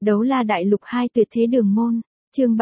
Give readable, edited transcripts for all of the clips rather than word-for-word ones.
Đấu la đại lục 2 tuyệt thế đường môn, chương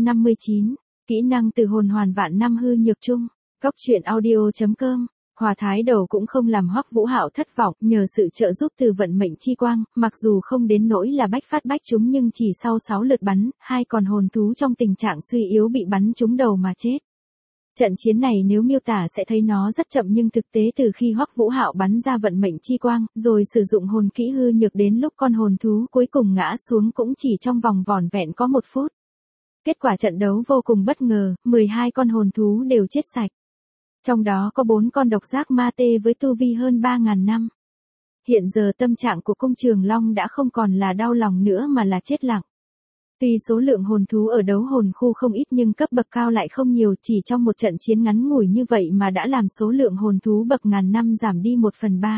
359, kỹ năng từ hồn hoàn vạn năm hư nhược chung, góc truyện audio.com. Hòa Thái Đầu cũng không làm Hoắc Vũ Hạo thất vọng, nhờ sự trợ giúp từ vận mệnh chi quang, mặc dù không đến nỗi là bách phát bách trúng nhưng chỉ sau 6 lượt bắn, hai con hồn thú trong tình trạng suy yếu bị bắn trúng đầu mà chết. Trận chiến này nếu miêu tả sẽ thấy nó rất chậm nhưng thực tế từ khi Hoắc Vũ Hạo bắn ra vận mệnh chi quang, rồi sử dụng hồn kỹ hư nhược đến lúc con hồn thú cuối cùng ngã xuống cũng chỉ trong vòng vỏn vẹn có 1 phút. Kết quả trận đấu vô cùng bất ngờ, 12 con hồn thú đều chết sạch. Trong đó có 4 con độc giác ma tê với tu vi hơn 3.000 năm. Hiện giờ tâm trạng của cung Trường Long đã không còn là đau lòng nữa mà là chết lặng. Tuy số lượng hồn thú ở đấu hồn khu không ít nhưng cấp bậc cao lại không nhiều, chỉ trong một trận chiến ngắn ngủi như vậy mà đã làm số lượng hồn thú bậc ngàn năm giảm đi 1/3.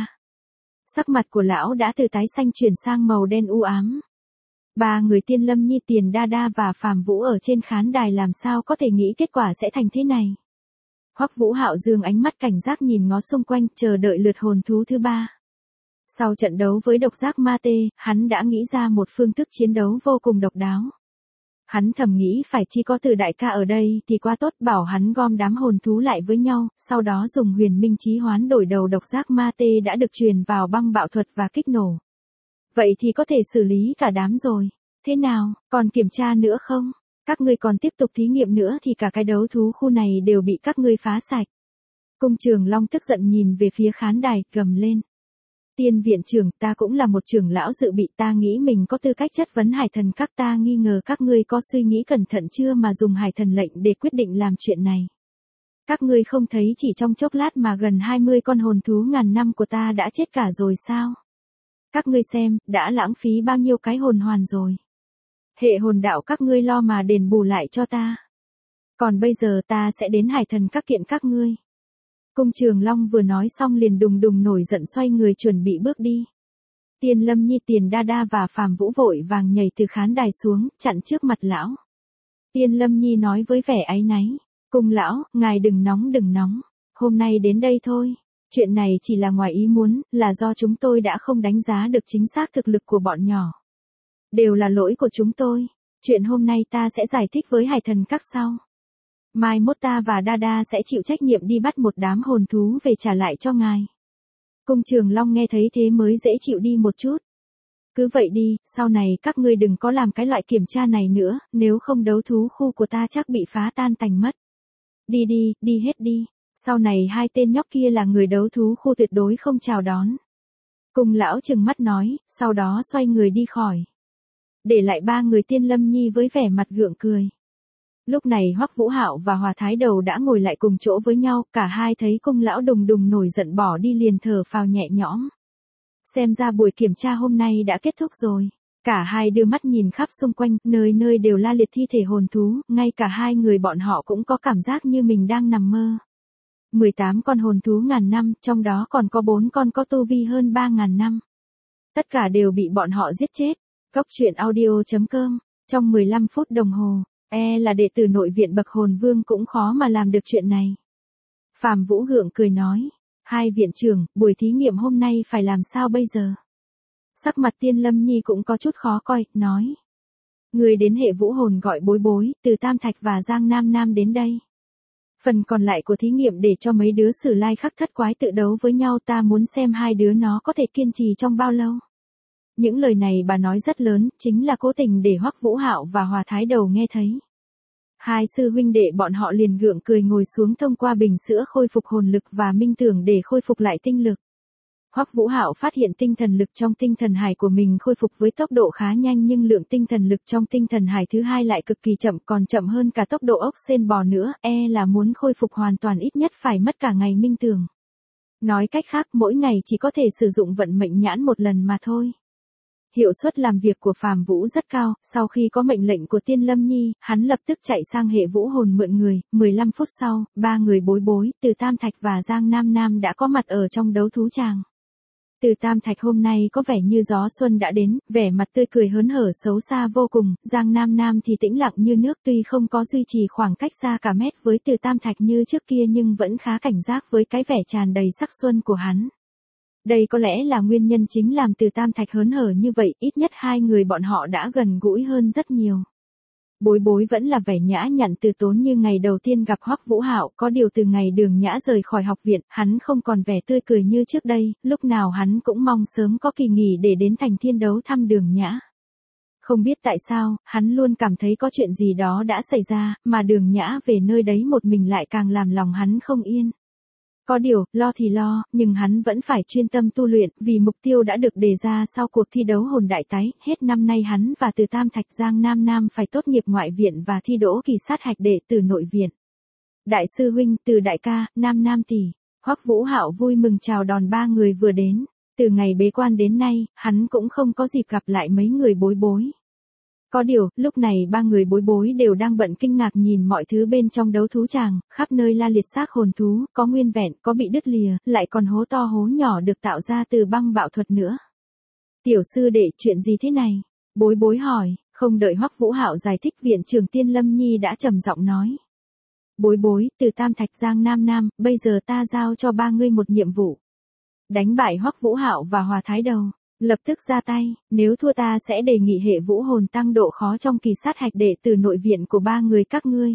Sắc mặt của lão đã từ tái xanh chuyển sang màu đen u ám. Ba người Tiên Lâm Nhi, Tiền Đa Đa và Phàm Vũ ở trên khán đài làm sao có thể nghĩ kết quả sẽ thành thế này. Hoắc Vũ Hạo dương ánh mắt cảnh giác nhìn ngó xung quanh, chờ đợi lượt hồn thú thứ 3. Sau trận đấu với độc giác ma tê, hắn đã nghĩ ra một phương thức chiến đấu vô cùng độc đáo. Hắn thầm nghĩ phải chi có Từ đại ca ở đây thì quá tốt, bảo hắn gom đám hồn thú lại với nhau, sau đó dùng huyền minh chí hoán đổi đầu độc giác ma tê đã được truyền vào băng bạo thuật và kích nổ. Vậy thì có thể xử lý cả đám rồi. Thế nào, còn kiểm tra nữa không? Các ngươi còn tiếp tục thí nghiệm nữa thì cả cái đấu thú khu này đều bị các ngươi phá sạch. Cung Trường Long tức giận nhìn về phía khán đài, gầm lên. Tiên viện trưởng, ta cũng là một trưởng lão dự bị, ta nghĩ mình có tư cách chất vấn Hải Thần các, ta nghi ngờ các ngươi có suy nghĩ cẩn thận chưa mà dùng Hải Thần lệnh để quyết định làm chuyện này. Các ngươi không thấy chỉ trong chốc lát mà gần 20 con hồn thú ngàn năm của ta đã chết cả rồi sao? Các ngươi xem, đã lãng phí bao nhiêu cái hồn hoàn rồi. Hệ hồn đạo các ngươi lo mà đền bù lại cho ta. Còn bây giờ ta sẽ đến Hải Thần các kiện các ngươi. Cung Trường Long vừa nói xong liền đùng đùng nổi giận xoay người chuẩn bị bước đi. Tiên Lâm Nhi, Tiền Đa Đa và Phàm Vũ vội vàng nhảy từ khán đài xuống, chặn trước mặt lão. Tiên Lâm Nhi nói với vẻ áy náy. Cung lão, ngài đừng nóng. Hôm nay đến đây thôi. Chuyện này chỉ là ngoài ý muốn, là do chúng tôi đã không đánh giá được chính xác thực lực của bọn nhỏ. Đều là lỗi của chúng tôi. Chuyện hôm nay ta sẽ giải thích với Hải Thần các sau. Mai mốt ta và Đa Đa sẽ chịu trách nhiệm đi bắt một đám hồn thú về trả lại cho ngài. Cung Trường Long nghe thấy thế mới dễ chịu đi một chút. Cứ vậy đi, sau này các ngươi đừng có làm cái loại kiểm tra này nữa, nếu không đấu thú khu của ta chắc bị phá tan tành mất. Đi hết đi, sau này hai tên nhóc kia là người đấu thú khu tuyệt đối không chào đón. Cung lão trừng mắt nói, sau đó xoay người đi khỏi. Để lại ba người Tiên Lâm Nhi với vẻ mặt gượng cười. Lúc này Hoắc Vũ Hạo và Hòa Thái Đầu đã ngồi lại cùng chỗ với nhau, cả hai thấy cung lão đùng đùng nổi giận bỏ đi liền thở phào nhẹ nhõm. Xem ra buổi kiểm tra hôm nay đã kết thúc rồi. Cả hai đưa mắt nhìn khắp xung quanh, nơi nơi đều la liệt thi thể hồn thú, ngay cả hai người bọn họ cũng có cảm giác như mình đang nằm mơ. 18 con hồn thú ngàn năm, trong đó còn có 4 con có tu vi hơn 3.000 năm. Tất cả đều bị bọn họ giết chết. Góc truyện audio.com, trong 15 phút đồng hồ. Là đệ tử nội viện bậc hồn vương cũng khó mà làm được chuyện này. Phàm Vũ gượng cười nói. Hai viện trưởng, buổi thí nghiệm hôm nay phải làm sao bây giờ? Sắc mặt Tiên Lâm Nhi cũng có chút khó coi, nói. Người đến hệ vũ hồn gọi Bối Bối, từ Tam Thạch và Giang Nam Nam đến đây. Phần còn lại của thí nghiệm để cho mấy đứa Sử Lai Khắc Thất Quái tự đấu với nhau, ta muốn xem hai đứa nó có thể kiên trì trong bao lâu. Những lời này bà nói rất lớn, chính là cố tình để Hoắc Vũ Hạo và Hòa Thái Đầu nghe thấy. Hai sư huynh đệ bọn họ liền gượng cười ngồi xuống thông qua bình sữa khôi phục hồn lực và minh tưởng để khôi phục lại tinh lực. Hoắc Vũ Hạo phát hiện tinh thần lực trong tinh thần hải của mình khôi phục với tốc độ khá nhanh nhưng lượng tinh thần lực trong tinh thần hải thứ hai lại cực kỳ chậm, còn chậm hơn cả tốc độ ốc sên bò nữa, là muốn khôi phục hoàn toàn ít nhất phải mất cả ngày minh tưởng. Nói cách khác, mỗi ngày chỉ có thể sử dụng vận mệnh nhãn một lần mà thôi. Hiệu suất làm việc của Phàm Vũ rất cao, sau khi có mệnh lệnh của Tiên Lâm Nhi, hắn lập tức chạy sang hệ vũ hồn mượn người, 15 phút sau, ba người Bối Bối, từ Tam Thạch và Giang Nam Nam đã có mặt ở trong đấu thú tràng. Từ Tam Thạch hôm nay có vẻ như gió xuân đã đến, vẻ mặt tươi cười hớn hở xấu xa vô cùng, Giang Nam Nam thì tĩnh lặng như nước, tuy không có duy trì khoảng cách xa cả mét với Từ Tam Thạch như trước kia nhưng vẫn khá cảnh giác với cái vẻ tràn đầy sắc xuân của hắn. Đây có lẽ là nguyên nhân chính làm Từ Tam Thạch hớn hở như vậy, ít nhất hai người bọn họ đã gần gũi hơn rất nhiều. Bối bối vẫn là vẻ nhã nhặn từ tốn như ngày đầu tiên gặp Hoắc Vũ Hạo, có điều từ ngày Đường Nhã rời khỏi học viện, hắn không còn vẻ tươi cười như trước đây, lúc nào hắn cũng mong sớm có kỳ nghỉ để đến Thành Thiên đấu thăm Đường Nhã. Không biết tại sao, hắn luôn cảm thấy có chuyện gì đó đã xảy ra, mà Đường Nhã về nơi đấy một mình lại càng làm lòng hắn không yên. Có điều, lo thì lo, nhưng hắn vẫn phải chuyên tâm tu luyện, vì mục tiêu đã được đề ra sau cuộc thi đấu hồn đại tái, hết năm nay hắn và Từ Tam Thạch Giang Nam Nam phải tốt nghiệp ngoại viện và thi đỗ kỳ sát hạch đệ tử nội viện. Đại sư huynh, Từ đại ca, Nam Nam tỷ, Hoắc Vũ Hạo vui mừng chào đón ba người vừa đến, từ ngày bế quan đến nay, hắn cũng không có dịp gặp lại mấy người bối bối. Có điều, lúc này ba người bối bối đều đang bận kinh ngạc nhìn mọi thứ bên trong đấu thú tràng, khắp nơi la liệt xác hồn thú, có nguyên vẹn, có bị đứt lìa, lại còn hố to hố nhỏ được tạo ra từ băng bạo thuật nữa. Tiểu sư đệ, chuyện gì thế này? Bối bối hỏi, không đợi Hoắc Vũ Hạo giải thích, viện trưởng Tiên Lâm Nhi đã trầm giọng nói. Bối bối, Từ Tam Thạch Giang Nam Nam, bây giờ ta giao cho ba ngươi một nhiệm vụ. Đánh bại Hoắc Vũ Hạo và Hòa Thái Đầu. Lập tức ra tay, nếu thua ta sẽ đề nghị hệ vũ hồn tăng độ khó trong kỳ sát hạch đệ tử nội viện của ba người các ngươi.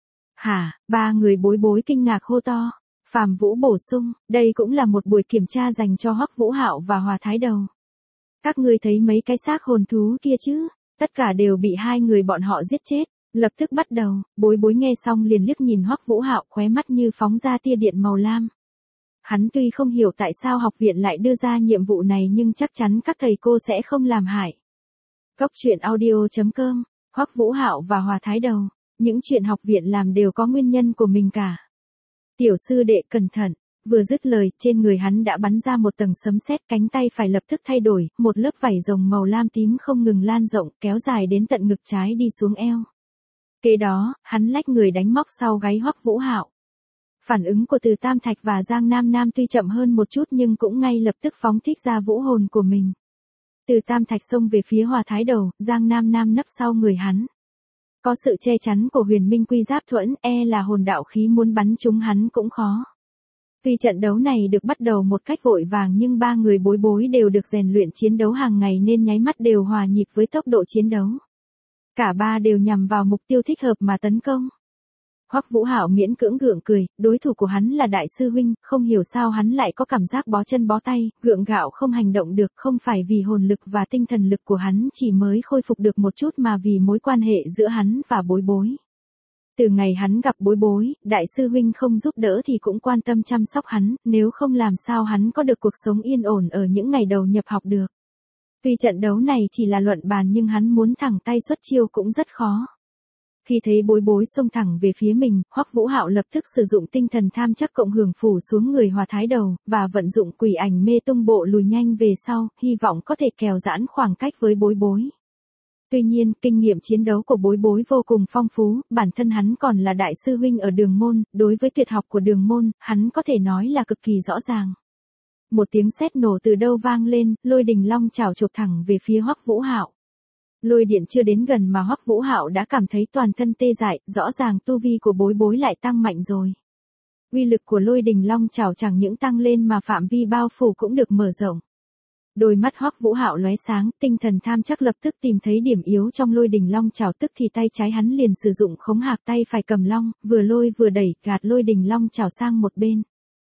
Hả, ba người bối bối kinh ngạc hô to. Phàm Vũ bổ sung, đây cũng là một buổi kiểm tra dành cho Hoắc Vũ Hạo và Hòa Thái Đầu. Các ngươi thấy mấy cái xác hồn thú kia chứ, tất cả đều bị hai người bọn họ giết chết. Lập tức bắt đầu, bối bối nghe xong liền liếc nhìn Hoắc Vũ Hạo, khóe mắt như phóng ra tia điện màu lam. Hắn tuy không hiểu tại sao học viện lại đưa ra nhiệm vụ này nhưng chắc chắn các thầy cô sẽ không làm hại. Cốc truyện audio.com, Hoắc Vũ Hạo và Hòa Thái Đầu, những chuyện học viện làm đều có nguyên nhân của mình cả. Tiểu sư đệ cẩn thận, vừa dứt lời, trên người hắn đã bắn ra một tầng sấm sét, cánh tay phải lập tức thay đổi, một lớp vảy rồng màu lam tím không ngừng lan rộng, kéo dài đến tận ngực trái đi xuống eo. Kế đó, hắn lách người đánh móc sau gáy Hoắc Vũ Hạo. Phản ứng của Từ Tam Thạch và Giang Nam Nam tuy chậm hơn một chút nhưng cũng ngay lập tức phóng thích ra vũ hồn của mình. Từ Tam Thạch xông về phía Hòa Thái Đầu, Giang Nam Nam nấp sau người hắn. Có sự che chắn của Huyền Minh Quy Giáp Thuẫn, là hồn đạo khí muốn bắn trúng hắn cũng khó. Tuy trận đấu này được bắt đầu một cách vội vàng nhưng ba người bối bối đều được rèn luyện chiến đấu hàng ngày nên nháy mắt đều hòa nhịp với tốc độ chiến đấu. Cả ba đều nhằm vào mục tiêu thích hợp mà tấn công. Hoắc Vũ Hạo miễn cưỡng gượng cười, đối thủ của hắn là đại sư huynh, không hiểu sao hắn lại có cảm giác bó chân bó tay, gượng gạo không hành động được, không phải vì hồn lực và tinh thần lực của hắn chỉ mới khôi phục được một chút mà vì mối quan hệ giữa hắn và bối bối. Từ ngày hắn gặp bối bối, đại sư huynh không giúp đỡ thì cũng quan tâm chăm sóc hắn, nếu không làm sao hắn có được cuộc sống yên ổn ở những ngày đầu nhập học được. Tuy trận đấu này chỉ là luận bàn nhưng hắn muốn thẳng tay xuất chiêu cũng rất khó. Khi thấy bối bối xông thẳng về phía mình, Hoắc Vũ Hạo lập tức sử dụng tinh thần tham chắc cộng hưởng phủ xuống người Hòa Thái Đầu, và vận dụng quỷ ảnh mê tung bộ lùi nhanh về sau, hy vọng có thể kéo giãn khoảng cách với bối bối. Tuy nhiên, kinh nghiệm chiến đấu của bối bối vô cùng phong phú, bản thân hắn còn là đại sư huynh ở Đường Môn, đối với tuyệt học của Đường Môn, hắn có thể nói là cực kỳ rõ ràng. Một tiếng sét nổ từ đâu vang lên, lôi đình long chảo chộp thẳng về phía Hoắc Vũ Hạo. Lôi điện chưa đến gần mà Hoắc Vũ Hạo đã cảm thấy toàn thân tê dại, rõ ràng tu vi của bối bối lại tăng mạnh rồi. Uy lực của lôi đình long chảo chẳng những tăng lên mà phạm vi bao phủ cũng được mở rộng. Đôi mắt Hoắc Vũ Hạo lóe sáng, tinh thần tham chắc lập tức tìm thấy điểm yếu trong lôi đình long chảo, tức thì tay trái hắn liền sử dụng khống hạc, tay phải cầm long, vừa lôi vừa đẩy, gạt lôi đình long chảo sang một bên.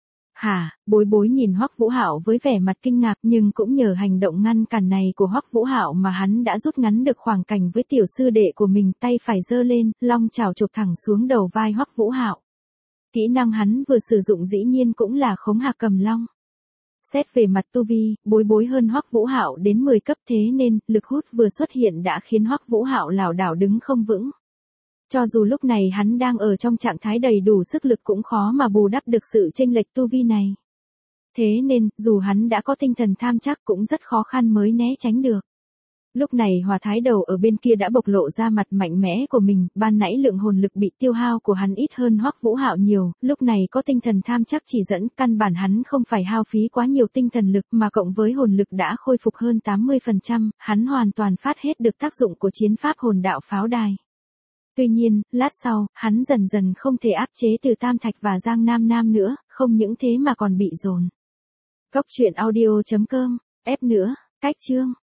Hả, bối bối nhìn Hoắc Vũ Hạo với vẻ mặt kinh ngạc, nhưng cũng nhờ hành động ngăn cản này của Hoắc Vũ Hạo mà hắn đã rút ngắn được khoảng cách với tiểu sư đệ của mình, tay phải giơ lên, long chảo chộp thẳng xuống đầu vai Hoắc Vũ Hạo. Kỹ năng hắn vừa sử dụng dĩ nhiên cũng là khống hạc cầm long. Xét về mặt tu vi, bối bối hơn Hoắc Vũ Hạo đến 10 cấp, thế nên lực hút vừa xuất hiện đã khiến Hoắc Vũ Hạo lảo đảo đứng không vững. Cho dù lúc này hắn đang ở trong trạng thái đầy đủ sức lực cũng khó mà bù đắp được sự chênh lệch tu vi này. Thế nên, dù hắn đã có tinh thần tham chắc cũng rất khó khăn mới né tránh được. Lúc này Hòa Thái Đầu ở bên kia đã bộc lộ ra mặt mạnh mẽ của mình, ban nãy lượng hồn lực bị tiêu hao của hắn ít hơn Hoắc Vũ Hạo nhiều, lúc này có tinh thần tham chắc chỉ dẫn, căn bản hắn không phải hao phí quá nhiều tinh thần lực mà cộng với hồn lực đã khôi phục hơn 80%, hắn hoàn toàn phát hết được tác dụng của chiến pháp hồn đạo pháo đài. Tuy nhiên, lát sau, hắn dần dần không thể áp chế Từ Tam Thạch và Giang Nam Nam nữa, không những thế mà còn bị dồn Cóc truyện audio.com, ép nữa, cách chương.